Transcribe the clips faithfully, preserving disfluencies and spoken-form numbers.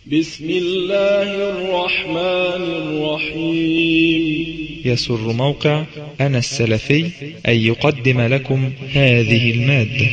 بسم الله الرحمن الرحيم. يسر موقع أنا السلفي أن يقدم لكم هذه المادة.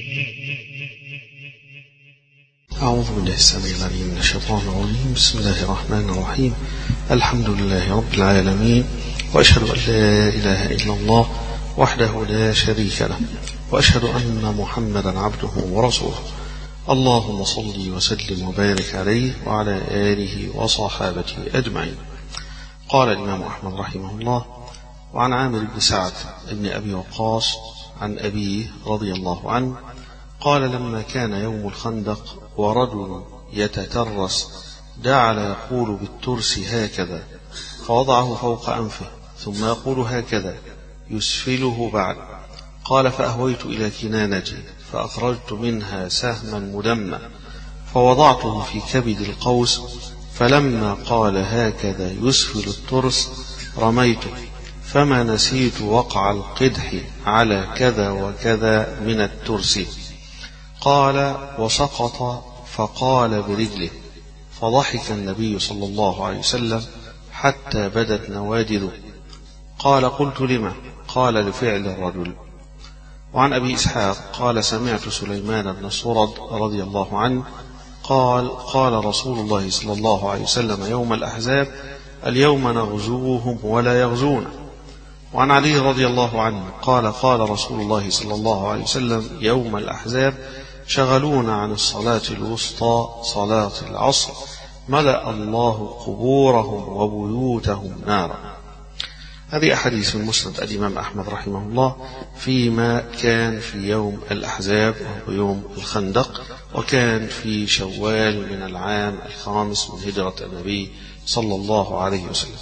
أعوذ بالله السميع العليم من الشيطان الرجيم. بسم الله الرحمن الرحيم. الحمد لله رب العالمين، وأشهد أن لا إله إلا الله وحده لا شريك له، وأشهد أن محمدا عبده ورسوله. اللهم صل وسلم وبارك عليه وعلى آله وصحابته أجمعين. قال الإمام أحمد رحمه الله: وعن عامر بن سعد بن أبي وقاص عن أبيه رضي الله عنه قال: لما كان يوم الخندق ورجل يتترس جعل يقول بالترس هكذا، فوضعه فوق أنفه ثم يقول هكذا يسفله بعد. قال: فأهويت إلى كنانتي فأخرجت منها سهما مدمى فوضعته في كبد القوس، فلما قال هكذا يسفل الترس رميته، فما نسيت وقع القدح على كذا وكذا من الترس. قال: وسقط فقال برجله، فضحك النبي صلى الله عليه وسلم حتى بدت نواجذه. قال: قلت لما؟ قال: لفعل الرجل. وعن أبي إسحاق قال: سمعت سليمان بن سرد رضي الله عنه قال: قال رسول الله صلى الله عليه وسلم يوم الأحزاب: اليوم نغزوهم ولا يغزون. وعن علي رضي الله عنه قال: قال رسول الله صلى الله عليه وسلم يوم الأحزاب: شغلونا عن الصلاة الوسطى صلاة العصر، ملأ الله قبورهم وبيوتهم نارا. هذه أحاديث من مسند الإمام أحمد رحمه الله فيما كان في يوم الأحزاب وهو يوم الخندق، وكان في شوال من العام الخامس من هجرة النبي صلى الله عليه وسلم.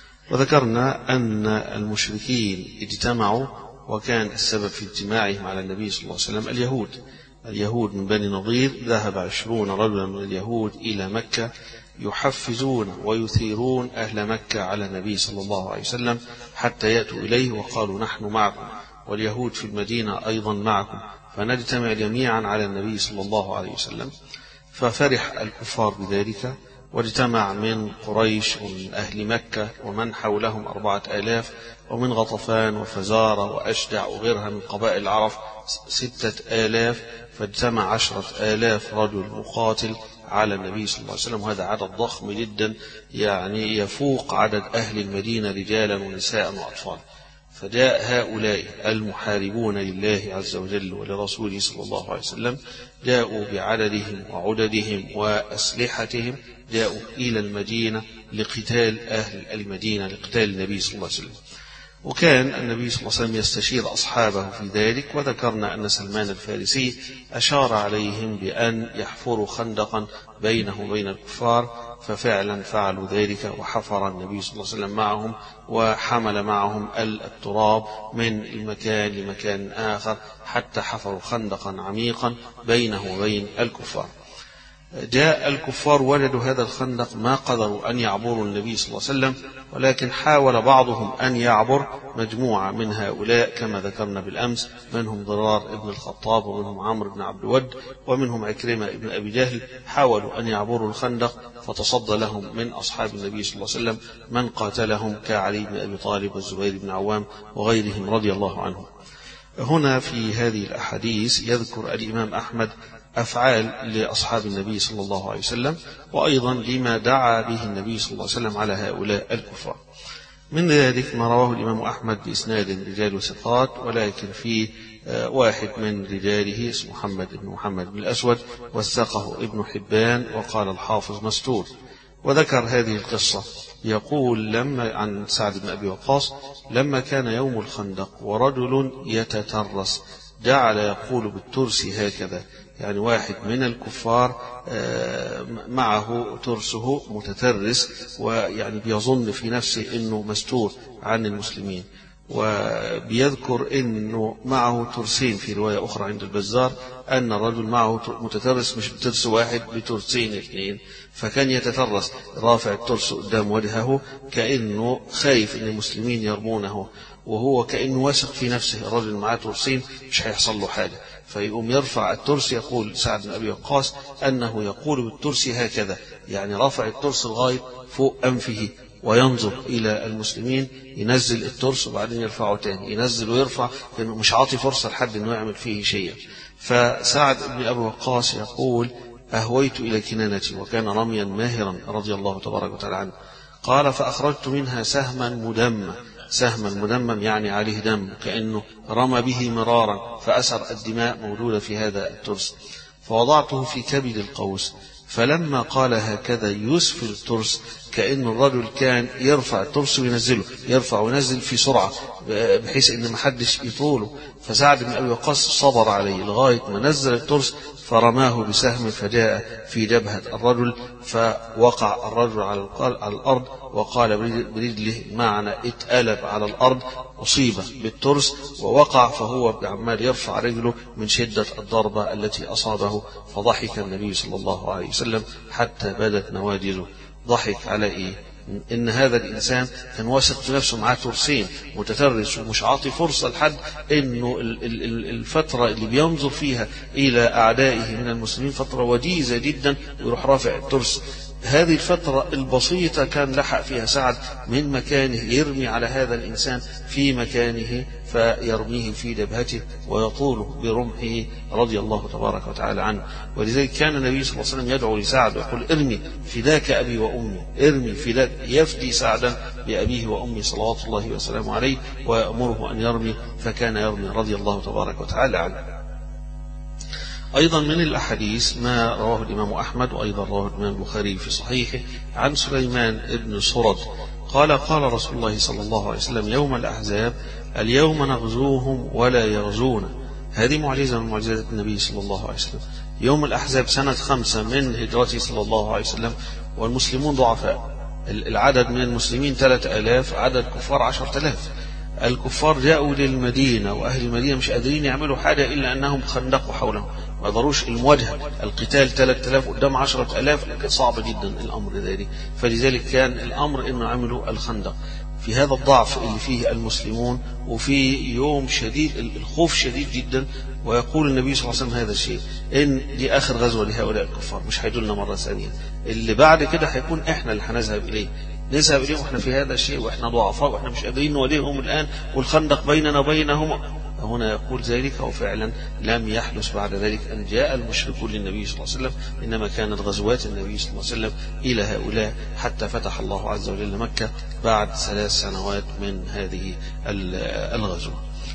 وذكرنا أن المشركين اجتمعوا، وكان السبب في اجتماعهم على النبي صلى الله عليه وسلم اليهود اليهود من بني نضير. ذهب عشرون رجلا من اليهود إلى مكة يحفزون ويثيرون أهل مكة على النبي صلى الله عليه وسلم حتى يأتوا إليه، وقالوا: نحن معكم واليهود في المدينة أيضا معكم، فنجتمع جميعا على النبي صلى الله عليه وسلم. ففرح الكفار بذلك، واجتمع من قريش ومن أهل مكة ومن حولهم أربعة آلاف، ومن غطفان وفزارة وأشجع وغيرها من قبائل العرب ستة آلاف، فاجتمع عشرة آلاف رجل مقاتل على النبي صلى الله عليه وسلم. وهذا عدد ضخم جدا، يعني يفوق عدد أهل المدينة رجالا ونساء وأطفال. فجاء هؤلاء المحاربون لله عز وجل ولرسوله صلى الله عليه وسلم، جاءوا بعددهم وعددهم وأسلحتهم، جاءوا إلى المدينة لقتال أهل المدينة، لقتال النبي صلى الله عليه وسلم. وكان النبي صلى الله عليه وسلم يستشير أصحابه في ذلك، وذكرنا أن سلمان الفارسي أشار عليهم بأن يحفروا خندقا بينه وبين الكفار، ففعلا فعلوا ذلك، وحفر النبي صلى الله عليه وسلم معهم، وحمل معهم التراب من المكان لمكان آخر حتى حفروا خندقا عميقا بينه وبين الكفار. جاء الكفار وجدوا هذا الخندق ما قدروا أن يعبروا النبي صلى الله عليه وسلم، ولكن حاول بعضهم أن يعبر. مجموعة من هؤلاء كما ذكرنا بالأمس، منهم ضرار ابن الخطاب، ومنهم عمرو بن عبد الود، ومنهم عكرمة ابن أبي جهل، حاولوا أن يعبروا الخندق، فتصدى لهم من أصحاب النبي صلى الله عليه وسلم من قاتلهم كعلي بن أبي طالب والزبير بن عوام وغيرهم رضي الله عنهم. هنا في هذه الأحاديث يذكر الإمام أحمد أفعال لأصحاب النبي صلى الله عليه وسلم، وأيضا لما دعا به النبي صلى الله عليه وسلم على هؤلاء الكفار. من ذلك ما رواه الإمام أحمد بإسناد رجال ثقات، ولكن في واحد من رجاله اسمه محمد بن محمد بن الأسود، وثقه ابن حبان، وقال الحافظ مستور. وذكر هذه القصة، يقول لما عن سعد بن أبي وقاص: لما كان يوم الخندق ورجل يتترس جعل يقول بالترس هكذا، يعني واحد من الكفار معه ترسه متترس، ويعني بيظن في نفسه أنه مستور عن المسلمين. وبيذكر أنه معه ترسين في رواية أخرى عند البزار، أن الرجل معه متترس مش بترس واحد، بترسين اثنين، فكان يتترس رافع الترس قدام وجهه كأنه خايف أن المسلمين يرمونه، وهو كأنه واثق في نفسه، الرجل معاه ترسين مش هيحصل له حاجة، فيقوم يرفع الترس. يقول سعد بن أبي وقاص أنه يقول بالترس هكذا، يعني رفع الترس لغاية فوق أنفه وينظر إلى المسلمين، ينزل الترس وبعدين يرفعه تاني، ينزل ويرفع، لأنه مش عاطي فرصة لحد أنه يعمل فيه شيئا. فسعد بن أبي وقاص يقول أهويت إلى كنانتي، وكان رميا ماهرا رضي الله تبارك وتعالى عنه. قال فأخرجت منها سهما مدمى، سهما مدمم يعني عليه دم، كأنه رمى به مرارا، فأثر الدماء موجودة في هذا الترس، فوضعته في كبد القوس. فلما قال هكذا يسفل الترس، كأن الرجل كان يرفع الترس وينزله، يرفع وينزل في سرعة بحيث أن محدش يطوله. فسعد بن أبي وقاص صبر عليه لغاية ما نزل الترس، فرماه بسهم فجاء في جبهة الرجل، فوقع الرجل على الأرض وقال برجله، معنى اتقلب على الأرض، أصيب بالترس ووقع، فهو عمال يرفع رجله من شدة الضربة التي أصابه. فضحك النبي صلى الله عليه وسلم حتى بدت نواجذه. ضحك على إيه؟ إن هذا الإنسان كان واثق في نفسه، معاه ترسين متترس ومش عاطي فرصة لحد إنه الفترة اللي بينظر فيها إلى أعدائه من المسلمين فترة وجيزة جدا، ويروح رافع الترس. هذه الفترة البسيطة كان لحق فيها سعد من مكانه يرمي على هذا الإنسان في مكانه، فيرميه في جبهته ويطول برمحه رضي الله تبارك وتعالى عنه. ولذلك كان النبي صلى الله عليه وسلم يدعو لسعد ويقول ارمي فداك أبي وأمي، ارمي فداك، يفدي سعدا بأبيه وأمي صلوات الله وسلامه عليه، ويأمره أن يرمي، فكان يرمي رضي الله تبارك وتعالى عنه. أيضا من الأحاديث ما رواه الإمام أحمد، وأيضا رواه الإمام البخاري في صحيحه عن سليمان بن سرد قال قال رسول الله صلى الله عليه وسلم يوم الأحزاب اليوم نغزوهم ولا يغزونا. هذه معجزة من معجزات النبي صلى الله عليه وسلم. يوم الأحزاب سنة خمسة من هجرته صلى الله عليه وسلم، والمسلمون ضعفاء، العدد من المسلمين ثلاثة آلاف، عدد كفار عشرة آلاف. الكفار جاءوا للمدينة، وأهل المدينة مش قادرين يعملوا حاجة إلا أنهم خندقوا حولهم، ما قدروش المواجهة، القتال ثلاثة آلاف قدام عشرة آلاف، لكن صعب جدا الأمر ذلك. فلذلك كان الأمر إنه عملوا الخندق. في هذا الضعف اللي فيه المسلمون، وفي يوم شديد الخوف شديد جدا، ويقول النبي صلى الله عليه وسلم هذا الشيء، إن دي آخر غزوة لهؤلاء الكفار، مش هيدولنا مرة ثانية، اللي بعد كده هيكون إحنا اللي هنذهب إليه، نذهب إليهم وإحنا في هذا الشيء، وإحنا ضعفاء، وإحنا مش قادرين نواجههم الآن، والخندق بيننا وبينهم. هنا يقول ذلك، وفعلا لم يحدث بعد ذلك أن جاء المشركون للنبي صلى الله عليه وسلم، إنما كانت غزوات النبي صلى الله عليه وسلم إلى هؤلاء، حتى فتح الله عز وجل مكة بعد ثلاث سنوات من هذه الغزوة.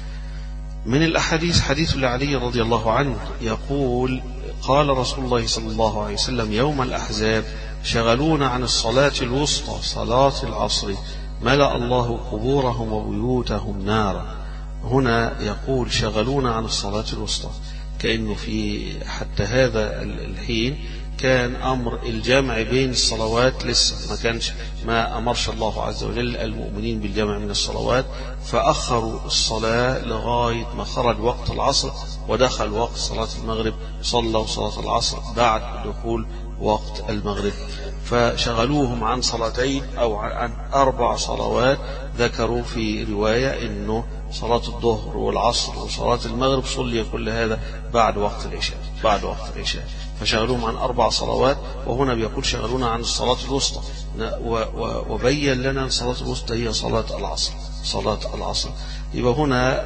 من الأحاديث حديث لعلي رضي الله عنه يقول قال رسول الله صلى الله عليه وسلم يوم الأحزاب شغلونا عن الصلاة الوسطى صلاة العصر ملأ الله قبورهم وبيوتهم نارا. هنا يقول شغلونا عن الصلاة الوسطى، كأنه في حتى هذا الحين كان أمر الجمع بين الصلوات لسه ما كانش، ما أمرش الله عز وجل المؤمنين بالجمع من الصلوات، فأخروا الصلاة لغاية ما خرج وقت العصر ودخل وقت صلاة المغرب، صلوا صلاة العصر بعد دخول وقت المغرب. فشغلوهم عن صلاتين أو عن أربع صلوات. ذكروا في رواية أنه صلاة الظهر والعصر وصلاة المغرب صلي كل هذا بعد وقت العشاء، بعد وقت العشاء، فشغلوهم عن أربع صلوات. وهنا بيقول شغلونا عن الصلاة الوسطى، وبين لنا الصلاة الوسطى هي صلاة العصر، صلاة العصر. يبقى هنا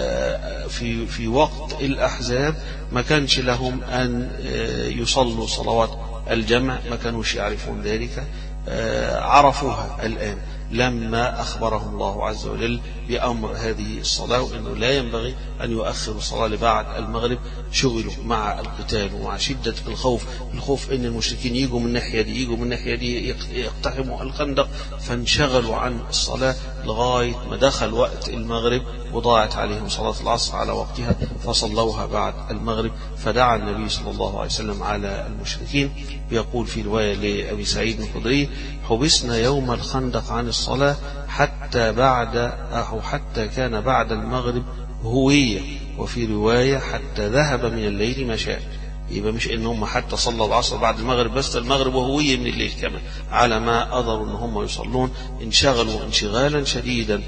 في في وقت الأحزاب ما كانش لهم أن يصلوا صلوات الجمع، ما كانوش يعرفون ذلك، عرفوها الآن لما أخبرهم الله عز وجل بأمر هذه الصلاة، وأنه لا ينبغي أن يؤخروا الصلاة لبعد المغرب. شغلوا مع القتال ومع شدة الخوف، الخوف أن المشركين يجوا من الناحية دي، يجوا من الناحية دي يقتحموا الخندق، فانشغلوا عن الصلاة لغاية ما دخل وقت المغرب، وضاعت عليهم صلاة العصر على وقتها فصلوها بعد المغرب. فدعا النبي صلى الله عليه وسلم على المشركين. يقول في رواية لأبي سعيد الخدري حبسنا يوم الخندق عن الصلاة حتى بعد أو حتى كان بعد المغرب هوية، وفي رواية حتى ذهب من الليل ما شاء، يبقى مش ان هم حتى صلوا العصر بعد المغرب بس، المغرب وهوية من الليل كمان، على ما قدروا ان هم يصلون. انشغلوا انشغالا شديدا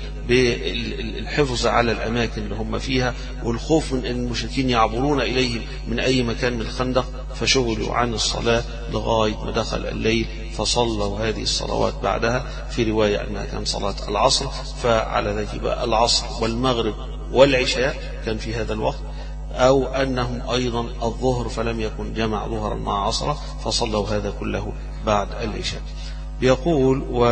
بالحفظ على الاماكن اللي هم فيها والخوف من ان المشركين يعبرون اليهم من اي مكان من الخندق، فشغلوا عن الصلاة لغاية ما دخل الليل فصلوا هذه الصلوات بعدها. في رواية انها كان صلاة العصر، فعلى ذلك يبقى العصر والمغرب والعشاء كان في هذا الوقت، أو أنهم أيضا الظهر فلم يكن جمع ظهرا مع عصرا فصلوا هذا كله بعد العشاء. بيقول و...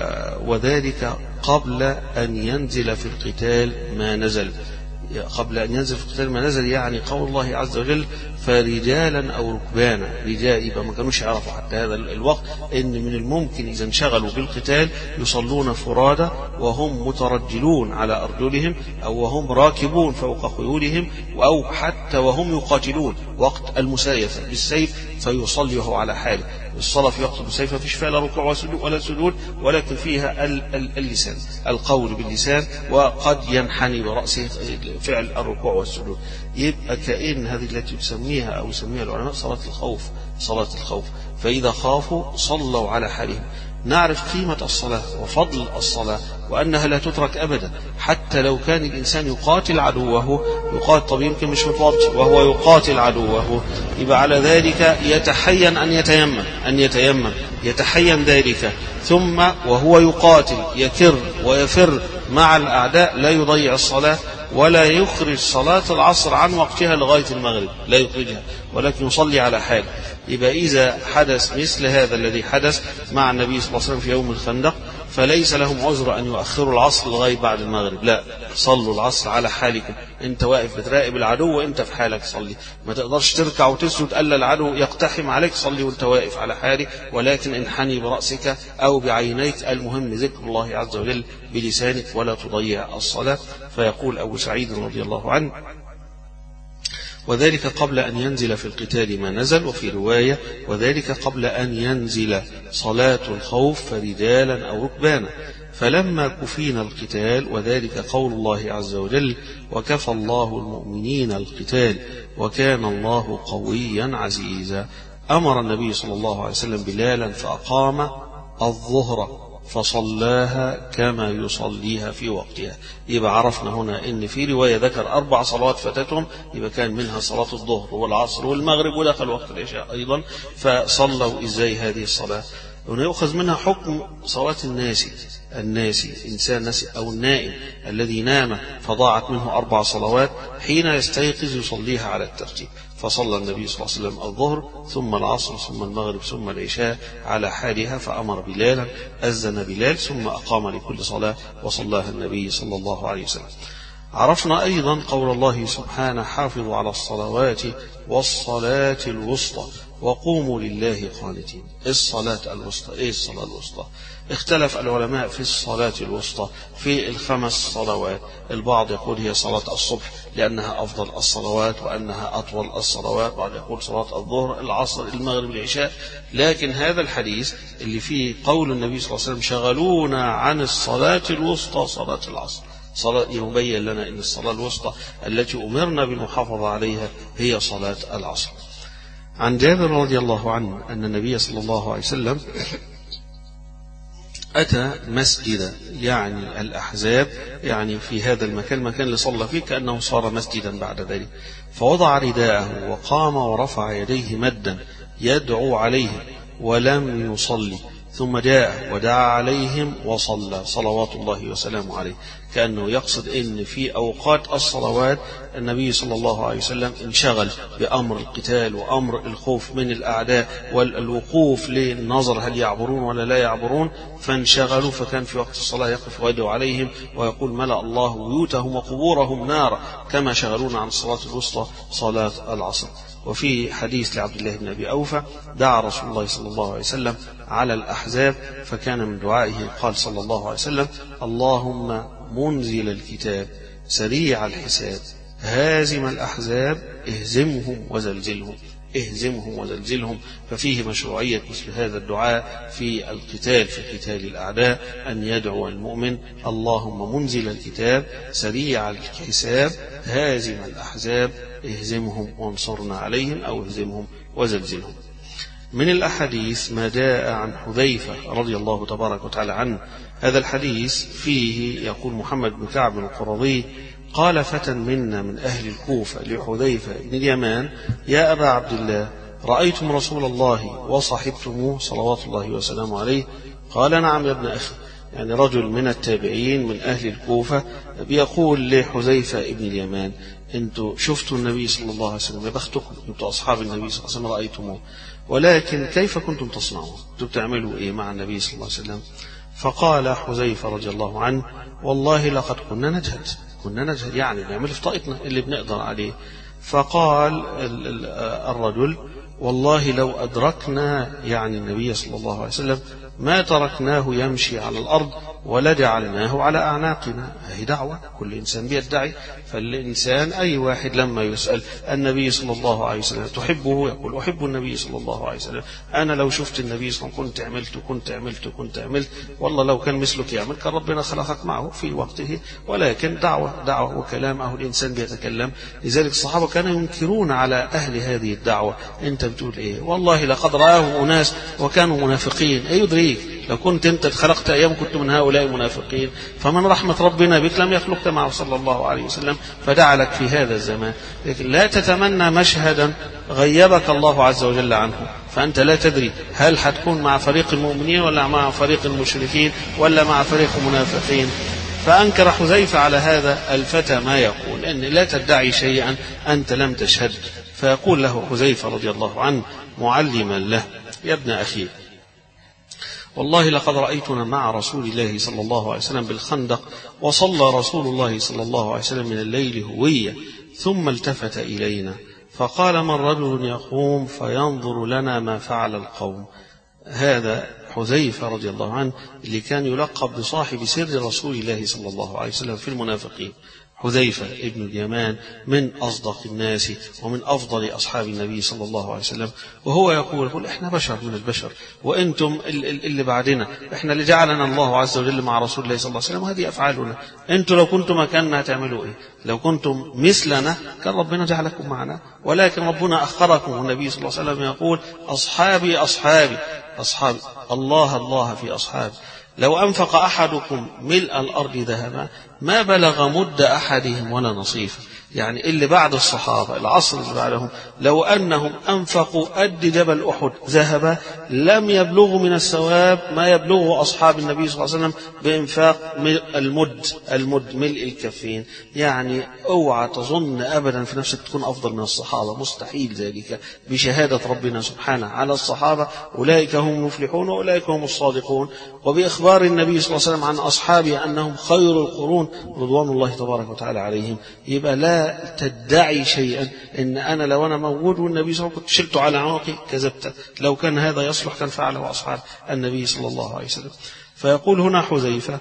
وذلك قبل أن ينزل في القتال ما نزل. قبل أن ينزل في القتال ما نزل يعني قول الله عز وجل فرجالا أو ركبانا. رجال يبقى ما كانوش يعرفوا حتى هذا الوقت ان من الممكن إذا انشغلوا بالقتال يصلون فرادى وهم مترجلون على أرجلهم، أو وهم راكبون فوق خيولهم، أو حتى وهم يقاتلون وقت المسايفة بالسيف فيصلي وهو على حاله. الصلاة في وقت المسايفة فيش فيها لا ركوع ولا سجود، ولكن فيها اللسان، القول باللسان، وقد ينحني برأسه فعل الركوع والسجود. يبقى كأن هذه التي تسميها أو يسميها العلماء صلاة الخوف، صلاة الخوف. فإذا خافوا صلوا على حالهم. نعرف قيمة الصلاة وفضل الصلاة وأنها لا تترك أبدا، حتى لو كان الإنسان يقاتل عدوه، يقاتل طب يمكن مش متوضئ وهو يقاتل عدوه، يبقى على ذلك يتحين أن يتيمم أن يتيمم يتحين ذلك، ثم وهو يقاتل يكر ويفر مع الأعداء لا يضيع الصلاة ولا يخرج صلاة العصر عن وقتها لغاية المغرب، لا يخرجها ولكن يصلي على حال. يبقى إذا حدث مثل هذا الذي حدث مع النبي صلى الله عليه وسلم في يوم الخندق فليس لهم عذر أن يؤخروا العصر لغاية بعد المغرب، لا، صلوا العصر على حالكم. أنت واقف بتراقب العدو وأنت في حالك صلي، ما تقدرش تركع وتسجد ألا العدو يقتحم عليك، صلي وأنت واقف على حالك، ولكن انحني برأسك أو بعينيك، المهم ذكر الله عز وجل بلسانك ولا تضيع الصلاة. فيقول أبو سعيد رضي الله عنه وذلك قبل أن ينزل في القتال ما نزل. وفي رواية وذلك قبل أن ينزل صلاة الخوف فرجالا أو ركبانا. فلما كفينا القتال وذلك قول الله عز وجل وكفى الله المؤمنين القتال وكان الله قويا عزيزا. أمر النبي صلى الله عليه وسلم بلالا فأقام الظهر فصلاها كما يصليها في وقتها. يبقى عرفنا هنا ان في رواية ذكر اربع صلوات فاتتهم، يبقى كان منها صلاة الظهر والعصر والمغرب ودخل وقت العشاء ايضا، فصلوا ازاي هذه الصلاة. هنا يؤخذ منها حكم صلاة الناسي الناسي إنسان ناسي أو النائم الذي نام فضاعت منه أربع صلوات، حين يستيقظ يصليها على الترتيب. فصلى النبي صلى الله عليه وسلم الظهر ثم العصر ثم المغرب ثم العشاء على حالها، فأمر بلالا أذن بلال ثم أقام لكل صلاة وصلاها النبي صلى الله عليه وسلم. عرفنا أيضا قول الله سبحانه حافظوا على الصلوات والصلاة الوسطى وقوموا لله قانتين. الصلاة الوسطى إيه الصلاة الوسطى؟ اختلف العلماء في الصلاة الوسطى في الخمس صلوات. البعض يقول هي صلاة الصبح لأنها أفضل الصلوات وأنها أطول الصلوات، بعض يقول صلاة الظهر العصر المغرب العشاء. لكن هذا الحديث اللي فيه قول النبي صلى الله عليه وسلم شغلونا عن الصلاة الوسطى صلاة العصر، صلاة يبين لنا أن الصلاة الوسطى التي أمرنا بالمحافظة عليها هي صلاة العصر. عن جابر رضي الله عنه أن النبي صلى الله عليه وسلم أتى مسجد يعني الأحزاب، يعني في هذا المكان المكان اللي صلى فيه كأنه صار مسجدا بعد ذلك، فوضع رداءه وقام ورفع يديه مدا يدعو عليهم ولم يصلي، ثم جاء ودعا عليهم وصلى صلوات الله وسلامه عليه. كأنه يقصد ان في أوقات الصلوات النبي صلى الله عليه وسلم انشغل بأمر القتال وأمر الخوف من الأعداء والوقوف للنظر هل يعبرون ولا لا يعبرون، فانشغلوا، فكان في وقت الصلاة يقف ويدعو عليهم ويقول ملأ الله بيوتهم وقبورهم نارا، كما شغلون عن الصلاة الوسطى صلاة العصر. وفي حديث لعبد الله بن أبي أوفى دعا رسول الله صلى الله عليه وسلم على الأحزاب، فكان من دعائه قال صلى الله عليه وسلم اللهم منزل الكتاب سريع الحساب هازم الأحزاب اهزمهم وزلزلهم. اهزمهم وزلزلهم. ففيه مشروعية مثل هذا الدعاء في القتال، في قتال الأعداء، أن يدعو المؤمن اللهم منزل الكتاب سريع الحساب هازم الأحزاب اهزمهم وانصرنا عليهم، أو اهزمهم وزلزلهم. من الأحاديث ما جاء عن حذيفة رضي الله تبارك وتعالى عنه. هذا الحديث فيه يقول محمد بن كعب القرظي قال فتى منا من أهل الكوفة لحذيفة بن اليمان يا أبا عبد الله رأيتم رسول الله وصحبتموه صلوات الله وسلامه عليه؟ قال نعم يا ابن أخي. يعني رجل من التابعين من أهل الكوفة بيقول لحذيفة بن اليمان أنتوا شفتوا النبي صلى الله عليه وسلم، يا بختكم أنتوا أصحاب النبي صلى الله عليه وسلم رأيتموه، ولكن كيف كنتم تصنعون؟ أنتوا بتعملوا إيه مع النبي صلى الله عليه وسلم؟ فقال حذيفة رضي الله عنه والله لقد كنا نجهد، كنا نجهد يعني نعمل في طاقتنا اللي بنقدر عليه. فقال الرجل والله لو أدركنا يعني النبي صلى الله عليه وسلم ما تركناه يمشي على الأرض ولا جعلناه على أعناقنا. هي دعوة، كل إنسان بيدعي. فالإنسان أي واحد لما يسأل النبي صلى الله عليه وسلم تحبه يقول أحب النبي صلى الله عليه وسلم. أنا لو شفت النبي صلى الله عليه وسلم كنت عملت كنت عملت كنت عملت والله لو كان مثلك يعمل كان ربنا خلقك معه في وقته. ولكن دعوة دعوة وكلام أهو الإنسان بيتكلم. لذلك الصحابة كانوا ينكرون على أهل هذه الدعوة. أنت بتقول إيه؟ والله لقد رآهم أناس وكانوا منافقين. أي يدريك لو كنت أنت اتخلقت أيام كنت من هؤلاء المنافقين. فمن رحمة ربنا بك لم يخلقك معه صلى الله عليه وسلم فدعا لك في هذا الزمان. لكن لا تتمنى مشهدا غيبك الله عز وجل عنه، فأنت لا تدري هل حتكون مع فريق المؤمنين ولا مع فريق المشركين ولا مع فريق المنافقين. فأنكر حذيفة على هذا الفتى ما يقول أن لا تدعي شيئا أنت لم تشهد. فيقول له حذيفة رضي الله عنه معلما له يا ابن أخي والله لقد رأيتنا مع رسول الله صلى الله عليه وسلم بالخندق وصلى رسول الله صلى الله عليه وسلم من الليل هوية ثم التفت إلينا فقال من رجل يقوم فينظر لنا ما فعل القوم. هذا حذيفة رضي الله عنه اللي كان يلقب بصاحب سر رسول الله صلى الله عليه وسلم في المنافقين. حذيفة ابن اليمان من أصدق الناس ومن أفضل أصحاب النبي صلى الله عليه وسلم. وهو يقول, يقول إحنا بشر من البشر وإنتم اللي بعدنا، إحنا اللي جعلنا الله عز وجل مع رسول الله صلى الله عليه وسلم وهذه أفعالنا. أنتم لو كنتم مكاننا هتعملوا إيه؟ لو كنتم مثلنا كان ربنا جعلكم معنا، ولكن ربنا أخركم. والنبي صلى الله عليه وسلم يقول أصحابي أصحابي أصحابي الله الله في أصحابي. لو أنفق أحدكم ملء الأرض ذهبا ما بلغ مد أحدهم ولا نصيفه. يعني اللي بعد الصحابة العصر اللي بعدهم لو أنهم أنفقوا قد جبل أحد ذهبا لم يبلغوا من الثواب ما يبلغه أصحاب النبي صلى الله عليه وسلم بإنفاق المد المد ملء الكفين. يعني اوعى تظن أبدا في نفسك تكون أفضل من الصحابة، مستحيل ذلك بشهادة ربنا سبحانه على الصحابة أولئك هم المفلحون وأولئك هم الصادقون، وبإخبار النبي صلى الله عليه وسلم عن أصحابه أنهم خير القرون رضوان الله تبارك وتعالى عليهم. يبقى لا تدعي شيئا ان انا لو انا موجود والنبي صلى الله عليه وسلم كنت شلته على عنقي كذبت. لو كان هذا يصلح كان فعله اصحاب النبي صلى الله عليه وسلم. فيقول هنا حذيفة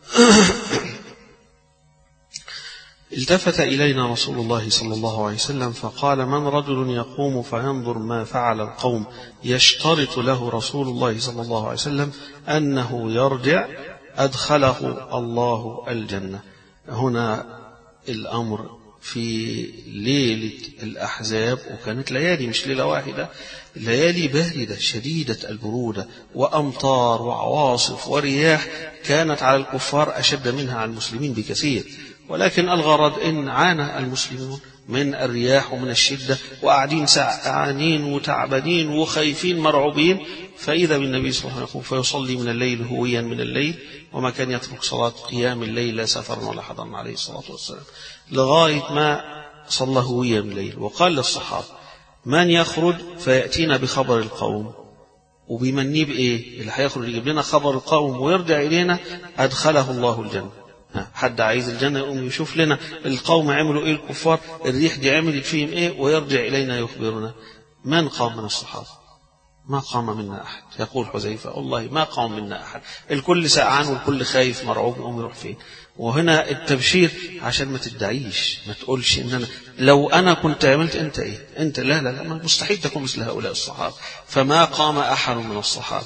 التفت الينا رسول الله صلى الله عليه وسلم فقال من رجل يقوم فينظر ما فعل القوم يشترط له رسول الله صلى الله عليه وسلم انه يرجع ادخله الله الجنة. هنا الامر في ليلة الأحزاب، وكانت ليالي مش ليلة واحدة، ليالي باردة شديدة البرودة وأمطار وعواصف ورياح كانت على الكفار أشد منها على المسلمين بكثير. ولكن الغرض إن عانى المسلمون من الرياح ومن الشدة وقاعدين سعانين وتعبانين وخايفين مرعوبين، فإذا بالنبي صلى الله عليه وسلم فيصلي من الليل هويا من الليل وما كان يترك صلاة قيام الليل لا سفرا ولا حضرا عليه الصلاة والسلام لغاية ما صلى هويا من الليل. وقال للصحابة من يخرج فيأتينا بخبر القوم، وبيمنيه بإيه؟ اللي هيخرج يجيب لنا خبر القوم ويرجع إلينا أدخله الله الجنة. حد عايز الجنة يقوم يشوف لنا القوم عملوا إيه الكفار، الريح دي عملت فيهم إيه، ويرجع إلينا يخبرنا. من قام من الصحابة؟ ما قام منا أحد. يقول حذيفة والله ما قام منا أحد، الكل سقعان والكل خايف مرعوب يقوم يروح فين. وهنا التبشير عشان ما تدعيش، ما تقولش إن أنا لو أنا كنت عملت أنت إيه أنت، لا لا لا مستحيل تكون مثل هؤلاء الصحابة. فما قام أحد من الصحابة.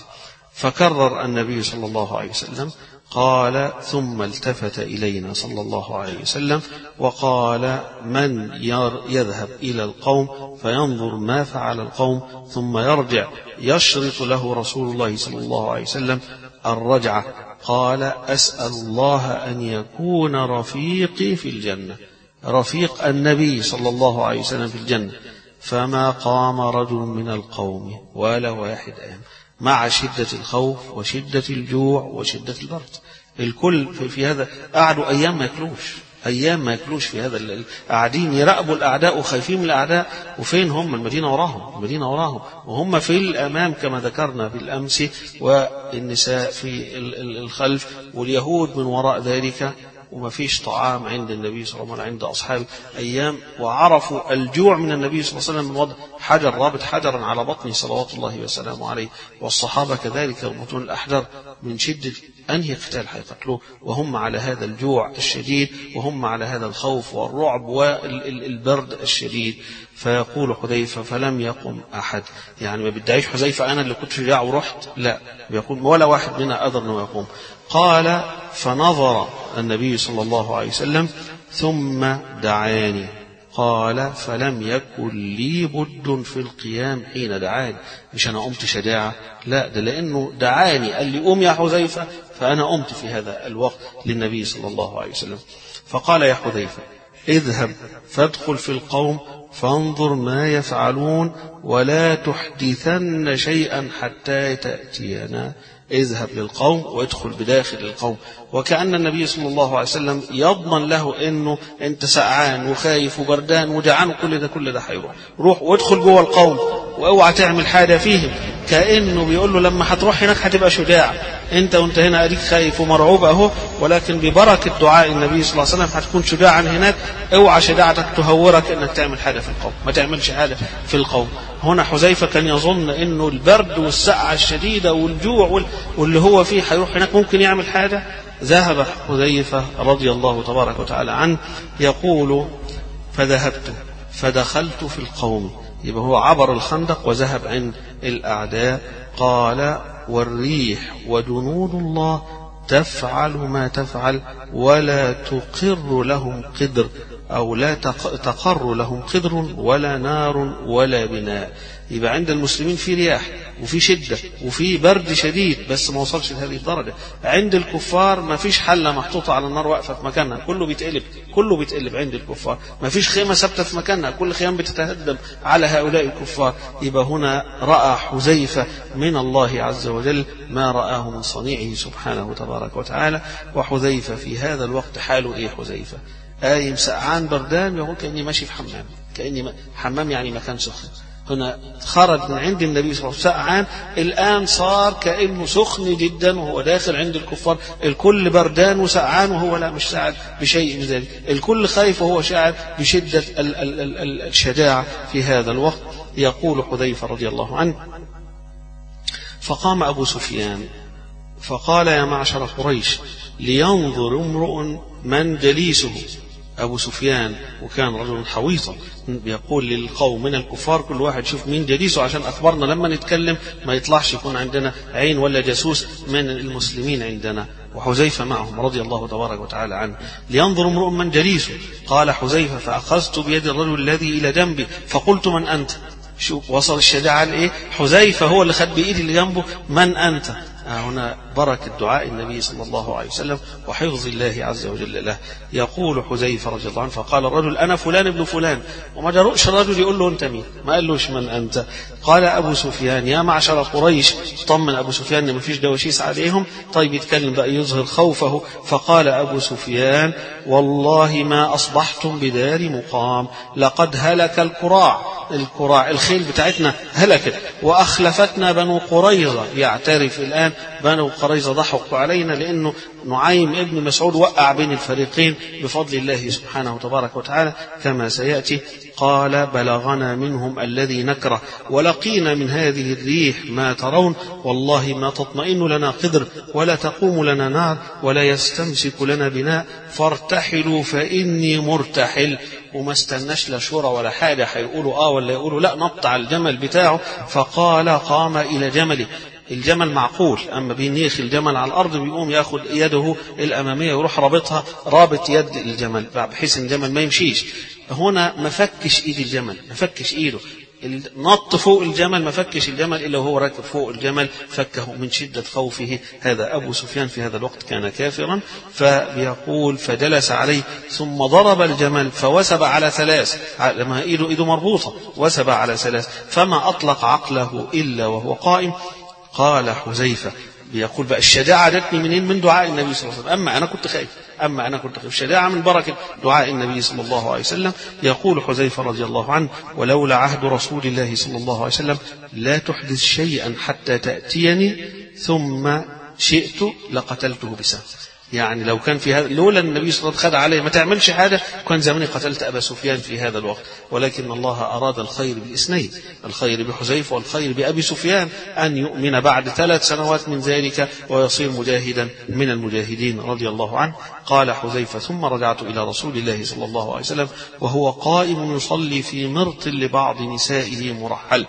فكرر النبي صلى الله عليه وسلم قال ثم التفت إلينا صلى الله عليه وسلم وقال من يذهب إلى القوم فينظر ما فعل القوم ثم يرجع يشرط له رسول الله صلى الله عليه وسلم الرجعة. قال أسأل الله أن يكون رفيقي في الجنة، رفيق النبي صلى الله عليه وسلم في الجنة. فما قام رجل من القوم ولا واحد قام مع شدة الخوف وشدة الجوع وشدة البرد. الكل في, في هذا قعدوا أيام ما يأكلوش، أيام ما يأكلوش في هذا، قاعدين يراقبوا الأعداء وخايفين من الأعداء. وفين هم؟ المدينة وراهم، المدينة وراهم وهم في الأمام كما ذكرنا بالأمس، والنساء في الخلف واليهود من وراء ذلك. وما فيش طعام عند النبي صلى الله عليه وسلم عند أصحاب أيام. وعرفوا الجوع من النبي صلى الله عليه وسلم من وضع حجر رابط حجرا على بطنه صلوات الله وسلامه عليه. والصحابة كذلك يربطون الأحجار من شدة أنهي قتال حيقتلوه وهم على هذا الجوع الشديد وهم على هذا الخوف والرعب والبرد الشديد. فيقول حذيفة فلم يقم أحد، يعني ما بدعيش حذيفة أنا اللي كنت شجاع ورحت، لا، يقول ولا واحد منا قدر أنه يقوم. قال فنظر النبي صلى الله عليه وسلم ثم دعاني. قال فلم يكن لي بد في القيام حين دعاني، مش أنا قمت شجاعة، لا، ده لأنه دعاني قال لي قوم يا حذيفة، فأنا قمت في هذا الوقت للنبي صلى الله عليه وسلم. فقال يا حذيفة اذهب فادخل في القوم فانظر ما يفعلون ولا تحدثن شيئا حتى تأتينا. اذهب للقوم وادخل بداخل القوم. وكأن النبي صلى الله عليه وسلم يضمن له انه انت سقعان وخايف وبردان وجعان وكل ده كل ده هيروح، روح وادخل جوه القوم واوعى تعمل حاجه فيهم. كأنه بيقول له لما هتروح هناك هتبقى شجاع، انت وانت هنا اديك خايف ومرعوب اهو، ولكن ببركه دعاء النبي صلى الله عليه وسلم هتكون شجاعا هناك. اوعى شجاعتك تهورك انك تعمل حاجه في القوم، ما تعملش حاجه في القوم. هنا حذيفة كان يظن انه البرد والسقعة الشديدة والجوع واللي هو فيه هيروح هناك ممكن يعمل حاجة. ذهب حذيفة رضي الله تبارك وتعالى عنه يقول فذهبت فدخلت في القوم، يبقى هو عبر الخندق وذهب عند الأعداء. قال والريح وجنود الله تفعل ما تفعل ولا تقر لهم قدر أو لا تقر لهم قدر ولا نار ولا بناء. يبقى عند المسلمين في رياح وفي شدة وفي برد شديد بس ما وصلش لهذه الدرجة. عند الكفار ما فيش حلة محطوطة على النار واقفة في مكانها، كله بيتقلب، كله بيتقلب عند الكفار. ما فيش خيمة ثابتة في مكانها، كل خيام بتتهدم على هؤلاء الكفار. يبقى هنا رأى حذيفة من الله عز وجل ما رآه من صنيعه سبحانه تبارك وتعالى. وحذيفة في هذا الوقت حاله ايه؟ حذيفة قايم سقعان بردان، يقول كأني ماشي في حمام، كأني حمام يعني مكان سخن. هنا خرج من عند النبي صلى الله عليه وسلم سقعان، الآن صار كأنه سخن جدا وهو داخل عند الكفار. الكل بردان وسقعان وهو لا مش ساعد بشيء من ذلك، الكل خايف وهو شاعر بشدة ال ال ال الشجاعة في هذا الوقت. يقول حذيفة رضي الله عنه فقام أبو سفيان فقال يا معشر قريش لينظر امرؤ من جليسه. أبو سفيان وكان رجل حويطا بيقول للقوم من الكفار كل واحد شوف مين جليسه عشان أخبرنا لما نتكلم ما يطلعش يكون عندنا عين ولا جاسوس من المسلمين عندنا. وحذيفة معهم رضي الله تبارك وتعالى عنه. لينظر امرؤ من جليسه. قال حذيفة فأخذت بيد الرجل الذي إلى جنبي فقلت من أنت. شوف وصل الشجاعة لإيه؟ حذيفة هو اللي خد بإيدي اللي جنبه من أنت. هنا بركة دعاء النبي صلى الله عليه وسلم وحفظ الله عز وجل له. يقول حذيفة رضي الله عنه فقال الرجل أنا فلان ابن فلان، وما جرؤش الرجل يقول له أنت مين، ما قالوش من أنت. قال أبو سفيان يا معشر قريش، طمن أبو سفيان إن مفيش دواشيس عليهم، طيب يتكلم بقى يظهر خوفه. فقال أبو سفيان والله ما أصبحتم بدار مقام، لقد هلك الكراع، الكراع الخيل بتاعتنا هلكت، وأخلفتنا بنو قريظة. يعترف الآن بنو قريظة ضحكوا علينا، لأنه نعيم ابن مسعود وقع بين الفريقين بفضل الله سبحانه وتبارك وتعالى كما سيأتي. قال بلغنا منهم الذي نكره ولقينا من هذه الريح ما ترون، والله ما تطمئن لنا قدر ولا تقوم لنا نار ولا يستمسك لنا بناء، فارتحلوا فإني مرتحل. وما استناش لا شورى ولا حاجة، هيقولوا آه ولا يقولوا لا، نط على الجمل بتاعه. فقال قام إلى جمله. الجمل معقول، أما بينيخ الجمل على الأرض بيقوم ياخد يده الأمامية ويروح رابطها رابط يد الجمل بحيث الجمل ما يمشيش. هنا ما فكش إيد الجمل، ما فكش إيده، نط فوق الجمل، ما فكش الجمل إلا وهو راكب فوق الجمل، فكه من شدة خوفه. هذا أبو سفيان في هذا الوقت كان كافرا. فبيقول فجلس عليه ثم ضرب الجمل فوسب على ثلاث، لما إيده إيده مربوطة وسب على ثلاث، فما أطلق عقله إلا وهو قائم. قال حذيفة بيقول بقى الشجاعة جتني منين؟ من دعاء النبي صلى الله عليه وسلم. أما أنا كنت خايف، أما أنا كنت خايف، الشجاعة من بركة دعاء النبي صلى الله عليه وسلم. يقول حذيفة رضي الله عنه ولولا عهد رسول الله صلى الله عليه وسلم لا تحدث شيئا حتى تأتيني ثم شئت لقتلته بسهم. يعني لو كان في هذا لولا النبي صلى الله عليه وسلم خد عليه ما تعملش حاجة كان زماني قتلت أبا سفيان في هذا الوقت، ولكن الله أراد الخير بالاثنين، الخير بحذيفة والخير بأبي سفيان، أن يؤمن بعد ثلاث سنوات من ذلك ويصير مجاهدا من المجاهدين رضي الله عنه. قال حذيفة ثم رجعت إلى رسول الله صلى الله عليه وسلم وهو قائم يصلي في مرط لبعض نسائه مرحل،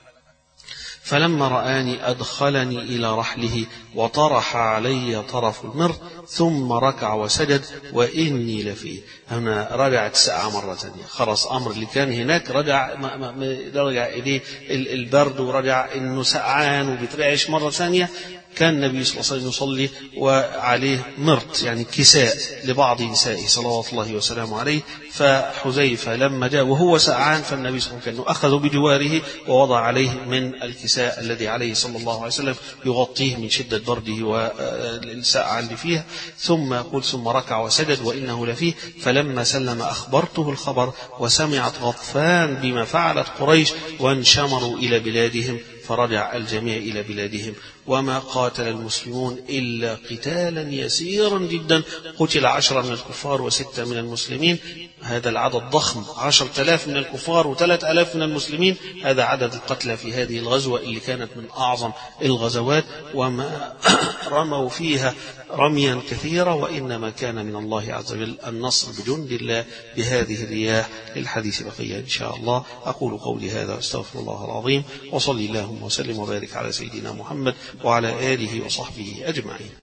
فلما رآني أدخلني إلى رحله وطرح علي طرف المرط ثم ركع وسجد وإني لفيه. هنا رجعت ساعة مرة ثانية، خلاص أمر اللي كان هناك رجع ما ما رجع إليه البرد، ورجع إنه سقعان وبيترعش مرة ثانية. كان النبي صلى الله عليه وسلم يصلي وعليه مرط يعني كساء لبعض نسائه صلوات الله وسلامه عليه. فحذيفة لما جاء وهو سقعان فالنبي صلى الله عليه وسلم كان أخذ بجواره ووضع عليه من الكساء الذي عليه صلى الله عليه وسلم يغطيه من شدة برده والسقعة اللي فيها. ثم يقول ثم ركع وسجد وإنه لفيه. فلما سلم أخبرته الخبر وسمعت غطفان بما فعلت قريش وانشمروا إلى بلادهم، فرجع الجميع إلى بلادهم. وما قاتل المسلمون إلا قتالا يسيرا جدا، قتل عشرة من الكفار وستة من المسلمين. هذا العدد ضخم، عشرة آلاف من الكفار وثلاث آلاف من المسلمين، هذا عدد القتلى في هذه الغزوة اللي كانت من أعظم الغزوات. وما رموا فيها رميا كثيرا، وإنما كان من الله عز وجل النصر بجند الله بهذه الرياح. للحديث بقية إن شاء الله. أقول قولي هذا واستغفر الله العظيم، وصلي اللهم وسلم وبارك على سيدنا محمد وعلى آله وصحبه أجمعين.